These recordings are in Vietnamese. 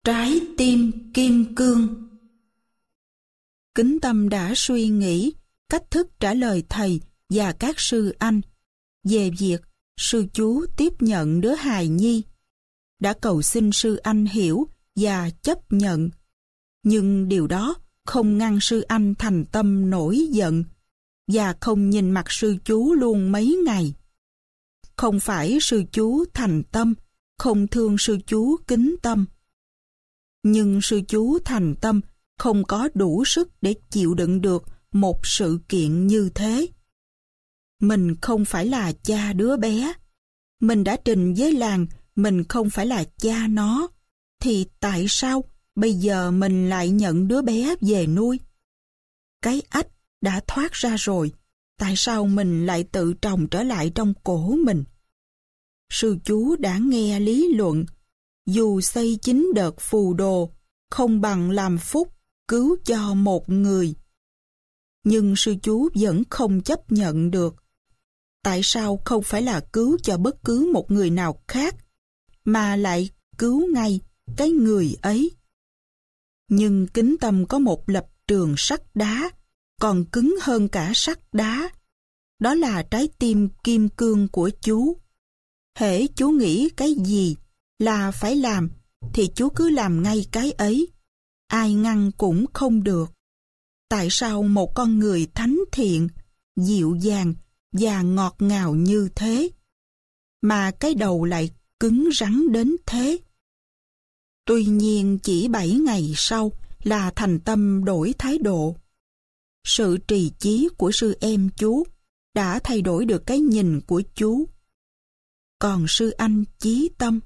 Trái tim kim cương. Kính Tâm đã suy nghĩ cách thức trả lời thầy và các sư anh về việc sư chú tiếp nhận đứa hài nhi. Đã cầu xin sư anh hiểu và chấp nhận, nhưng điều đó không ngăn sư anh thành tâm nổi giận và không nhìn mặt sư chú luôn mấy ngày. Không phải sư chú thành tâm không thương sư chú Kính Tâm, nhưng sư chú thành tâm không có đủ sức để chịu đựng được một sự kiện như thế. Mình không phải là cha đứa bé. Mình đã trình với làng mình không phải là cha nó. Thì tại sao bây giờ mình lại nhận đứa bé về nuôi? Cái ách đã thoát ra rồi. Tại sao mình lại tự trồng trở lại trong cổ mình? Sư chú đã nghe lý luận, dù xây 9 đợt phù đồ, không bằng làm phúc cứu cho một người. Nhưng sư chú vẫn không chấp nhận được. Tại sao không phải là cứu cho bất cứ một người nào khác, mà lại cứu ngay cái người ấy? Nhưng Kính Tâm có một lập trường sắt đá, còn cứng hơn cả sắt đá. Đó là trái tim kim cương của chú. Hễ chú nghĩ cái gì là phải làm, thì chú cứ làm ngay cái ấy. Ai ngăn cũng không được. Tại sao một con người thánh thiện, dịu dàng và ngọt ngào như thế, mà cái đầu lại cứng rắn đến thế? Tuy nhiên chỉ 7 ngày sau là thành tâm đổi thái độ. Sự trì chí của sư em chú đã thay đổi được cái nhìn của chú. Còn sư anh Chí Tâm,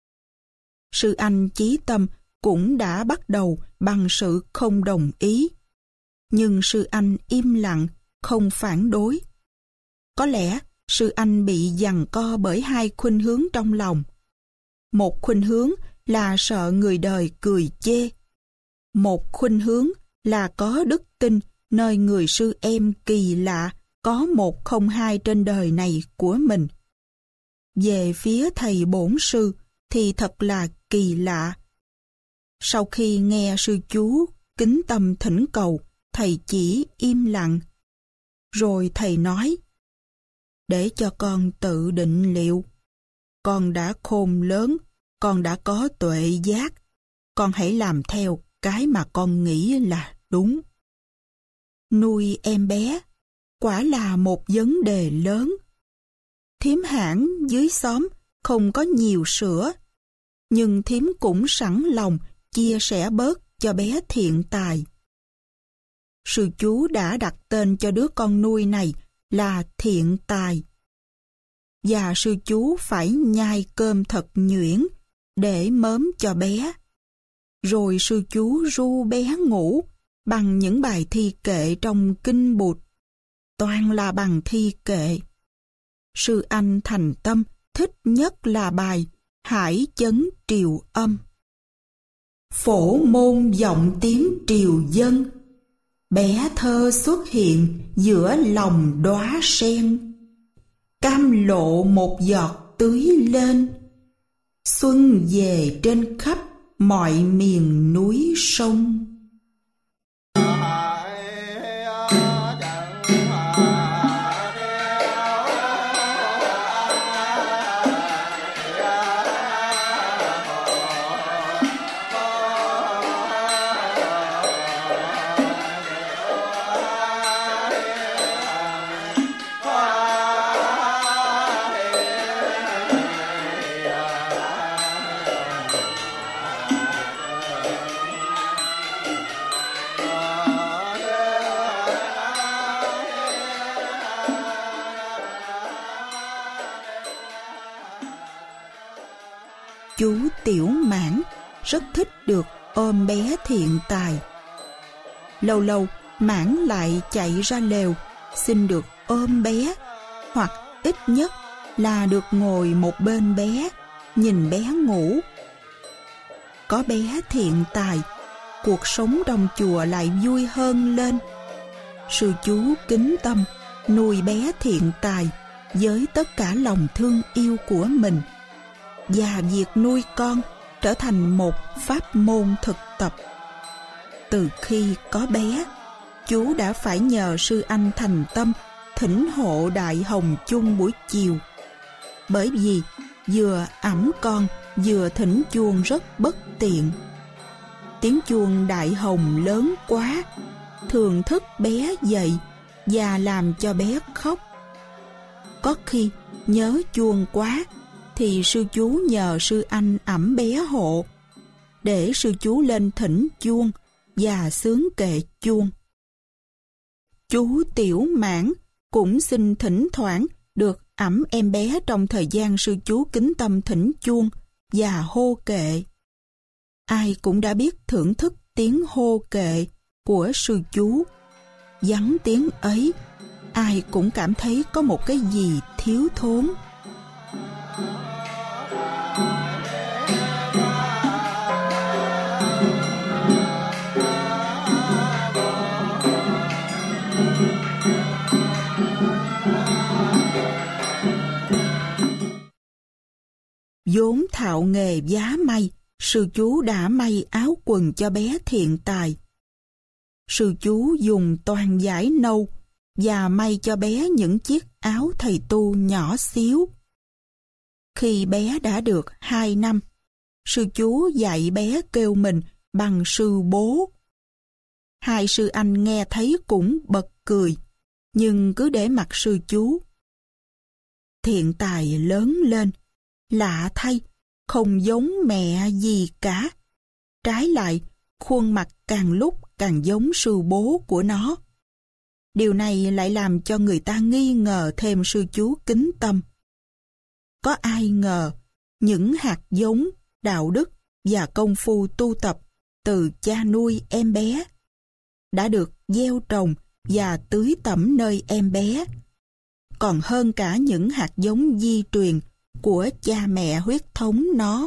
sư anh Chí Tâm cũng đã bắt đầu bằng sự không đồng ý. Nhưng sư anh im lặng, không phản đối. Có lẽ sư anh bị giằng co bởi hai khuynh hướng trong lòng. Một khuynh hướng là sợ người đời cười chê. Một khuynh hướng là có đức tin nơi người sư em kỳ lạ có 102 trên đời này của mình. Về phía thầy bổn sư thì thật là kỳ lạ. Sau khi nghe sư chú Kính Tâm thỉnh cầu, thầy chỉ im lặng. Rồi thầy nói, để cho con tự định liệu. Con đã khôn lớn, con đã có tuệ giác. Con hãy làm theo cái mà con nghĩ là đúng. Nuôi em bé quả là một vấn đề lớn. Thím Hãn dưới xóm không có nhiều sữa, nhưng thím cũng sẵn lòng chia sẻ bớt cho bé Thiện Tài. Sư chú đã đặt tên cho đứa con nuôi này là Thiện Tài. Và sư chú phải nhai cơm thật nhuyễn để mớm cho bé. Rồi sư chú ru bé ngủ bằng những bài thi kệ trong kinh Bụt. Toàn là bằng thi kệ. Sư anh thành tâm thích nhất là bài Hải Chấn Triều Âm. Phổ môn vọng tiếng triều dân, bé thơ xuất hiện giữa lòng đóa sen. Cam lộ một giọt tưới lên, xuân về trên khắp mọi miền núi sông. Chú Tiểu Mãn rất thích được ôm bé Thiện Tài. Lâu lâu Mãn lại chạy ra lều xin được ôm bé, hoặc ít nhất là được ngồi một bên bé, nhìn bé ngủ. Có bé Thiện Tài, cuộc sống trong chùa lại vui hơn lên. Sư chú Kính Tâm nuôi bé Thiện Tài với tất cả lòng thương yêu của mình. Và việc nuôi con trở thành một pháp môn thực tập. Từ khi có bé, chú đã phải nhờ sư anh thành tâm thỉnh hộ Đại Hồng chung buổi chiều. Bởi vì vừa ẵm con vừa thỉnh chuông rất bất tiện. Tiếng chuông Đại Hồng lớn quá, thường thức bé dậy và làm cho bé khóc. Có khi nhớ chuông quá thì sư chú nhờ sư anh ẵm bé hộ, để sư chú lên thỉnh chuông và xướng kệ chuông. Chú Tiểu Mãn cũng xin thỉnh thoảng được ẵm em bé trong thời gian sư chú kính tâm thỉnh chuông và hô kệ. Ai cũng đã biết thưởng thức tiếng hô kệ của sư chú. Vắng tiếng ấy, ai cũng cảm thấy có một cái gì thiếu thốn. Vốn thạo nghề vá may, sư chú đã may áo quần cho bé Thiện Tài. Sư chú dùng toàn vải nâu và may cho bé những chiếc áo thầy tu nhỏ xíu. Khi bé đã được 2 năm, sư chú dạy bé kêu mình bằng sư bố. Hai sư anh nghe thấy cũng bật cười, nhưng cứ để mặc sư chú. Thiện Tài lớn lên, lạ thay, không giống mẹ gì cả. Trái lại, khuôn mặt càng lúc càng giống sư bố của nó. Điều này lại làm cho người ta nghi ngờ thêm sư chú kính tâm. Có ai ngờ những hạt giống, đạo đức và công phu tu tập từ cha nuôi em bé đã được gieo trồng và tưới tẩm nơi em bé, còn hơn cả những hạt giống di truyền của cha mẹ huyết thống nó.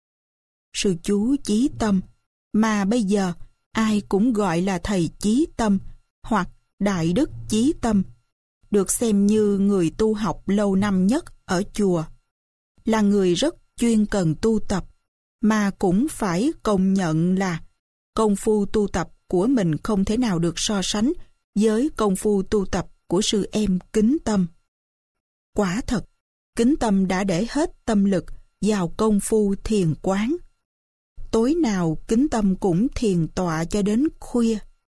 Sư chú Chí Tâm, mà bây giờ ai cũng gọi là thầy Chí Tâm hoặc Đại Đức Chí Tâm, được xem như người tu học lâu năm nhất ở chùa, là người rất chuyên cần tu tập, mà cũng phải công nhận là công phu tu tập của mình không thể nào được so sánh với công phu tu tập của sư em Kính Tâm. Quả thật, Kính Tâm đã để hết tâm lực vào công phu thiền quán. Tối nào Kính Tâm cũng thiền tọa cho đến khuya.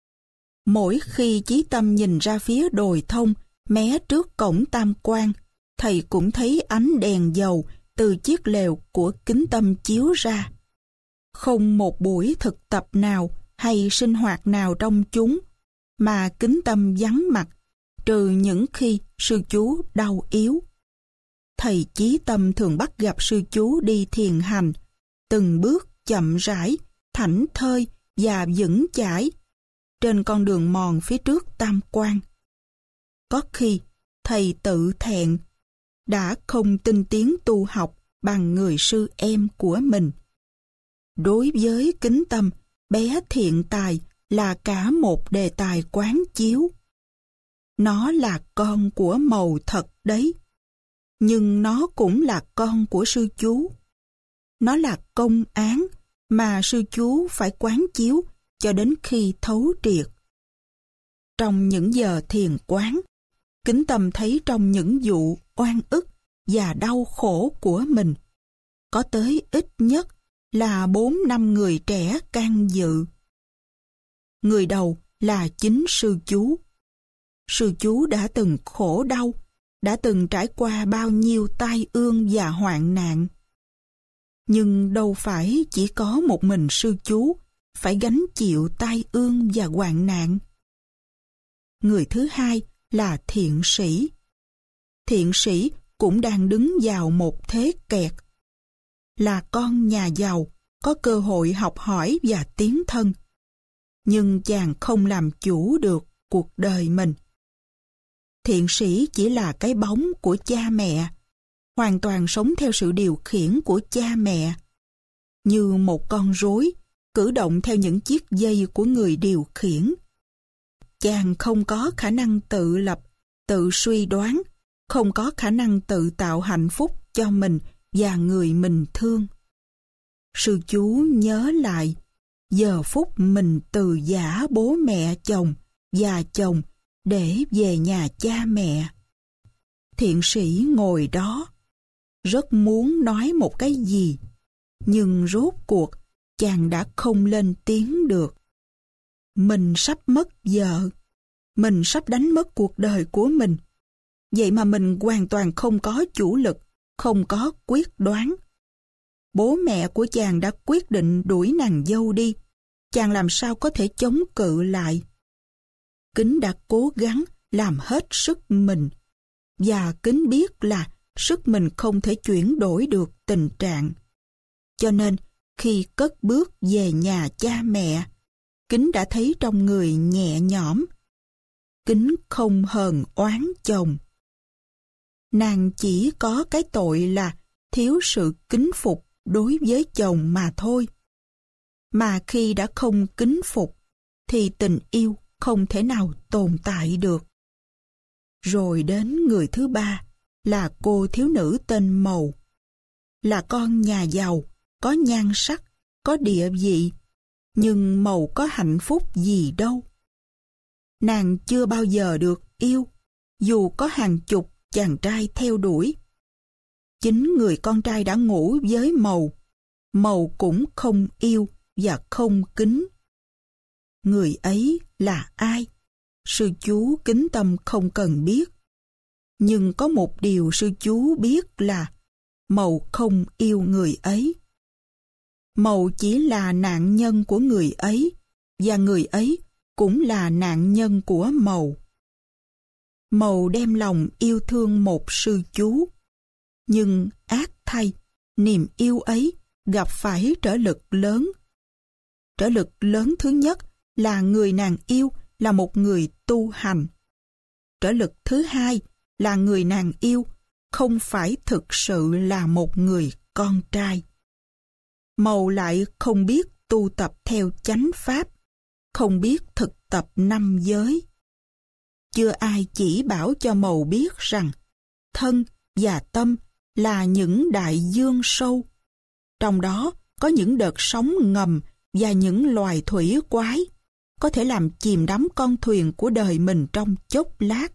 Mỗi khi Chí Tâm nhìn ra phía đồi thông mé trước cổng Tam Quan, thầy cũng thấy ánh đèn dầu từ chiếc lều của Kính Tâm chiếu ra. Không một buổi thực tập nào hay sinh hoạt nào trong chúng mà Kính Tâm vắng mặt, trừ những khi sư chú đau yếu. Thầy Chí Tâm thường bắt gặp sư chú đi thiền hành, từng bước chậm rãi, thảnh thơi và vững chãi trên con đường mòn phía trước Tam Quan. Có khi thầy tự thẹn đã không tinh tiến tu học bằng người sư em của mình. Đối với Kính Tâm, bé Thiện Tài là cả một đề tài quán chiếu. Nó là con của Mầu thật đấy, nhưng nó cũng là con của sư chú. Nó là công án mà sư chú phải quán chiếu cho đến khi thấu triệt. Trong những giờ thiền quán, Kính Tâm thấy trong những vụ oan ức và đau khổ của mình, có tới ít nhất là 4-5 người trẻ can dự. Người đầu là chính sư chú. Sư chú đã từng khổ đau, đã từng trải qua bao nhiêu tai ương và hoạn nạn. Nhưng đâu phải chỉ có một mình sư chú phải gánh chịu tai ương và hoạn nạn. Người thứ hai là thiện sĩ. Thiện sĩ cũng đang đứng vào một thế kẹt. Là con nhà giàu, có cơ hội học hỏi và tiến thân. Nhưng chàng không làm chủ được cuộc đời mình. Thiện sĩ chỉ là cái bóng của cha mẹ, hoàn toàn sống theo sự điều khiển của cha mẹ. Như một con rối, cử động theo những chiếc dây của người điều khiển. Chàng không có khả năng tự lập, tự suy đoán, không có khả năng tự tạo hạnh phúc cho mình và người mình thương. Sư chú nhớ lại giờ phút mình từ giã bố mẹ chồng và chồng để về nhà cha mẹ. Thiện sĩ ngồi đó, rất muốn nói một cái gì, nhưng rốt cuộc chàng đã không lên tiếng được. Mình sắp mất vợ, mình sắp đánh mất cuộc đời của mình. Vậy mà mình hoàn toàn không có chủ lực, không có quyết đoán. Bố mẹ của chàng đã quyết định đuổi nàng dâu đi. Chàng làm sao có thể chống cự lại? Kính đã cố gắng làm hết sức mình, và Kính biết là sức mình không thể chuyển đổi được tình trạng. Cho nên, khi cất bước về nhà cha mẹ, Kính đã thấy trong người nhẹ nhõm. Kính không hờn oán chồng. Nàng chỉ có cái tội là thiếu sự kính phục đối với chồng mà thôi. Mà khi đã không kính phục, thì tình yêu không thể nào tồn tại được. Rồi đến người thứ ba là cô thiếu nữ tên Mầu. Là con nhà giàu, có nhan sắc, có địa vị, nhưng Mầu có hạnh phúc gì đâu. Nàng chưa bao giờ được yêu, dù có hàng chục chàng trai theo đuổi. Chính người con trai đã ngủ với Mầu, Mầu cũng không yêu và không kính. Người ấy là ai? Sư chú Kính Tâm không cần biết. Nhưng có một điều sư chú biết là Mầu không yêu người ấy. Mầu chỉ là nạn nhân của người ấy, và người ấy cũng là nạn nhân của Mầu. Mầu đem lòng yêu thương một sư chú, nhưng ác thay, niềm yêu ấy gặp phải trở lực lớn. Trở lực lớn thứ nhất là người nàng yêu là một người tu hành. Trở lực thứ hai là người nàng yêu không phải thực sự là một người con trai. Mầu lại không biết tu tập theo chánh pháp, không biết thực tập năm giới. Chưa ai chỉ bảo cho Mầu biết rằng thân và tâm là những đại dương sâu. Trong đó có những đợt sóng ngầm và những loài thủy quái có thể làm chìm đắm con thuyền của đời mình trong chốc lát.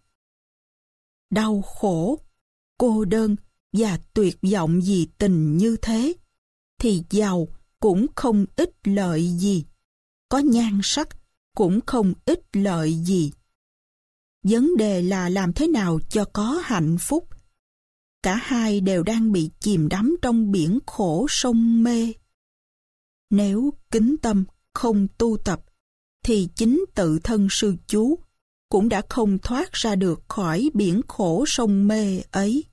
Đau khổ, cô đơn và tuyệt vọng vì tình như thế, thì giàu cũng không ích lợi gì, có nhan sắc cũng không ích lợi gì. Vấn đề là làm thế nào cho có hạnh phúc. Cả hai đều đang bị chìm đắm trong biển khổ sông mê. Nếu Kính Tâm không tu tập, thì chính tự thân sư chú cũng đã không thoát ra được khỏi biển khổ sông mê ấy.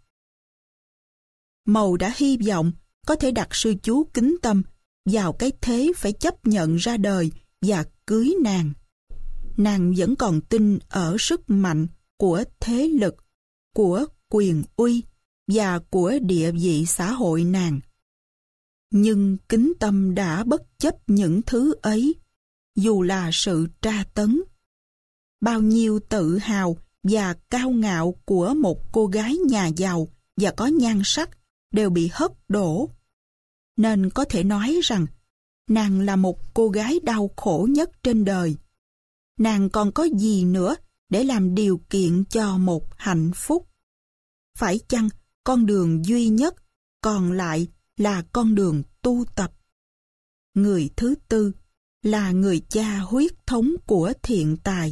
Mầu đã hy vọng có thể đặt sư chú Kính Tâm vào cái thế phải chấp nhận ra đời và cưới nàng. Nàng vẫn còn tin ở sức mạnh của thế lực, của quyền uy và của địa vị xã hội nàng. Nhưng Kính Tâm đã bất chấp những thứ ấy, dù là sự tra tấn. Bao nhiêu tự hào và cao ngạo của một cô gái nhà giàu và có nhan sắc đều bị hất đổ. Nên có thể nói rằng nàng là một cô gái đau khổ nhất trên đời. Nàng còn có gì nữa để làm điều kiện cho một hạnh phúc? Phải chăng con đường duy nhất còn lại là con đường tu tập? Người thứ tư là người cha huyết thống của Thiện Tài.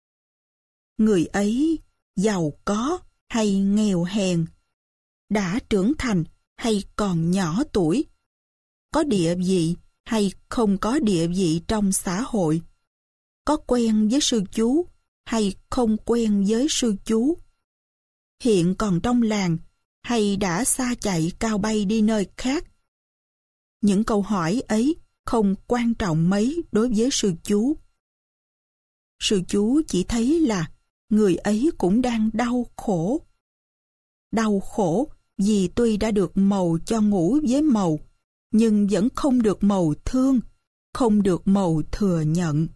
Người ấy giàu có hay nghèo hèn, đã trưởng thành hay còn nhỏ tuổi, có địa vị hay không có địa vị trong xã hội, có quen với sư chú hay không quen với sư chú, hiện còn trong làng hay đã xa chạy cao bay đi nơi khác. Những câu hỏi ấy không quan trọng mấy đối với sư chú. Sư chú chỉ thấy là người ấy cũng đang đau khổ. Đau khổ vì tuy đã được Mầu cho ngủ với Mầu, nhưng vẫn không được Mầu thương, không được Mầu thừa nhận.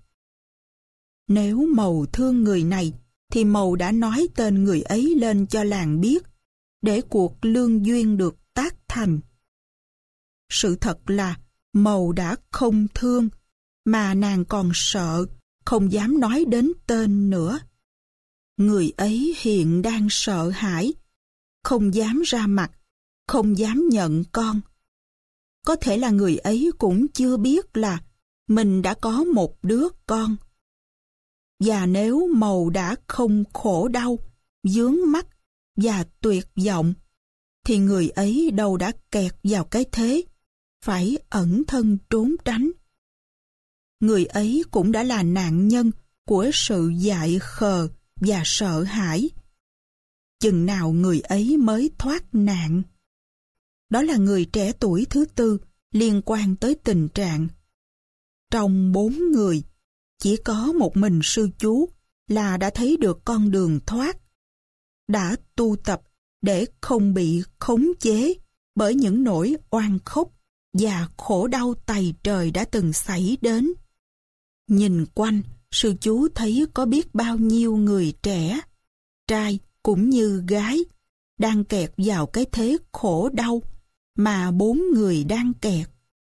Nếu Mầu thương người này, thì Mầu đã nói tên người ấy lên cho làng biết, để cuộc lương duyên được tác thành. Sự thật là Mầu đã không thương, mà nàng còn sợ, không dám nói đến tên nữa. Người ấy hiện đang sợ hãi, không dám ra mặt, không dám nhận con. Có thể là người ấy cũng chưa biết là mình đã có một đứa con. Và nếu Mầu đã không khổ đau, vướng mắc và tuyệt vọng, thì người ấy đâu đã kẹt vào cái thế, phải ẩn thân trốn tránh. Người ấy cũng đã là nạn nhân của sự dại khờ và sợ hãi. Chừng nào người ấy mới thoát nạn? Đó là người trẻ tuổi thứ tư liên quan tới tình trạng. Trong 4 người, chỉ có một mình sư chú là đã thấy được con đường thoát, đã tu tập để không bị khống chế bởi những nỗi oan khúc và khổ đau tày trời đã từng xảy đến. Nhìn quanh, sư chú thấy có biết bao nhiêu người trẻ, trai cũng như gái, đang kẹt vào cái thế khổ đau mà 4 người đang kẹt.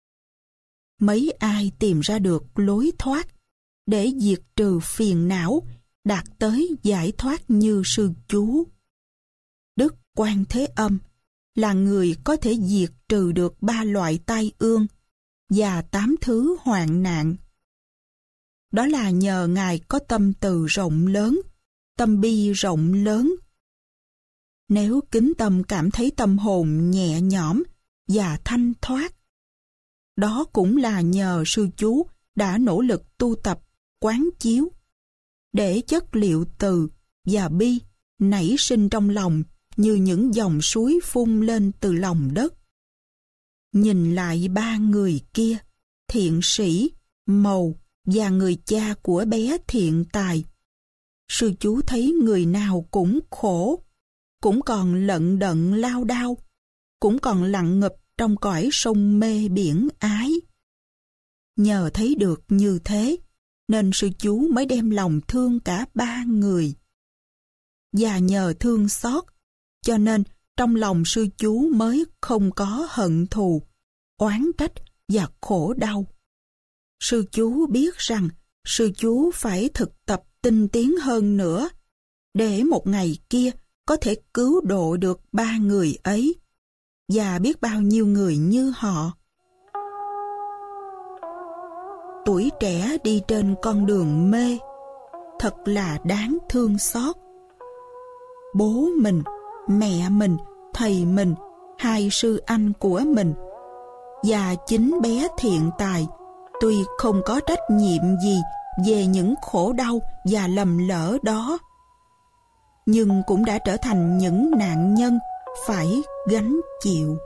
Mấy ai tìm ra được lối thoát để diệt trừ phiền não, đạt tới giải thoát như sư chú? Đức Quan Thế Âm là người có thể diệt trừ được 3 loại tai ương và 8 thứ hoạn nạn. Đó là nhờ Ngài có tâm từ rộng lớn, tâm bi rộng lớn. Nếu Kính Tâm cảm thấy tâm hồn nhẹ nhõm và thanh thoát, đó cũng là nhờ sư chú đã nỗ lực tu tập quán chiếu, để chất liệu từ và bi nảy sinh trong lòng như những dòng suối phun lên từ lòng đất. Nhìn lại 3 người kia, thiện sĩ, Mầu và người cha của bé Thiện Tài, sư chú thấy người nào cũng khổ, cũng còn lận đận lao đao, cũng còn lặn ngập trong cõi sông mê biển ái. Nhờ thấy được như thế, nên sư chú mới đem lòng thương cả 3 người. Và nhờ thương xót, cho nên trong lòng sư chú mới không có hận thù, oán trách và khổ đau. Sư chú biết rằng sư chú phải thực tập tinh tiến hơn nữa, để một ngày kia có thể cứu độ được 3 người ấy, và biết bao nhiêu người như họ. Tuổi trẻ đi trên con đường mê, thật là đáng thương xót. Bố mình, mẹ mình, thầy mình, 2 sư anh của mình, và chính bé Thiện Tài, tuy không có trách nhiệm gì về những khổ đau và lầm lỡ đó, nhưng cũng đã trở thành những nạn nhân phải gánh chịu.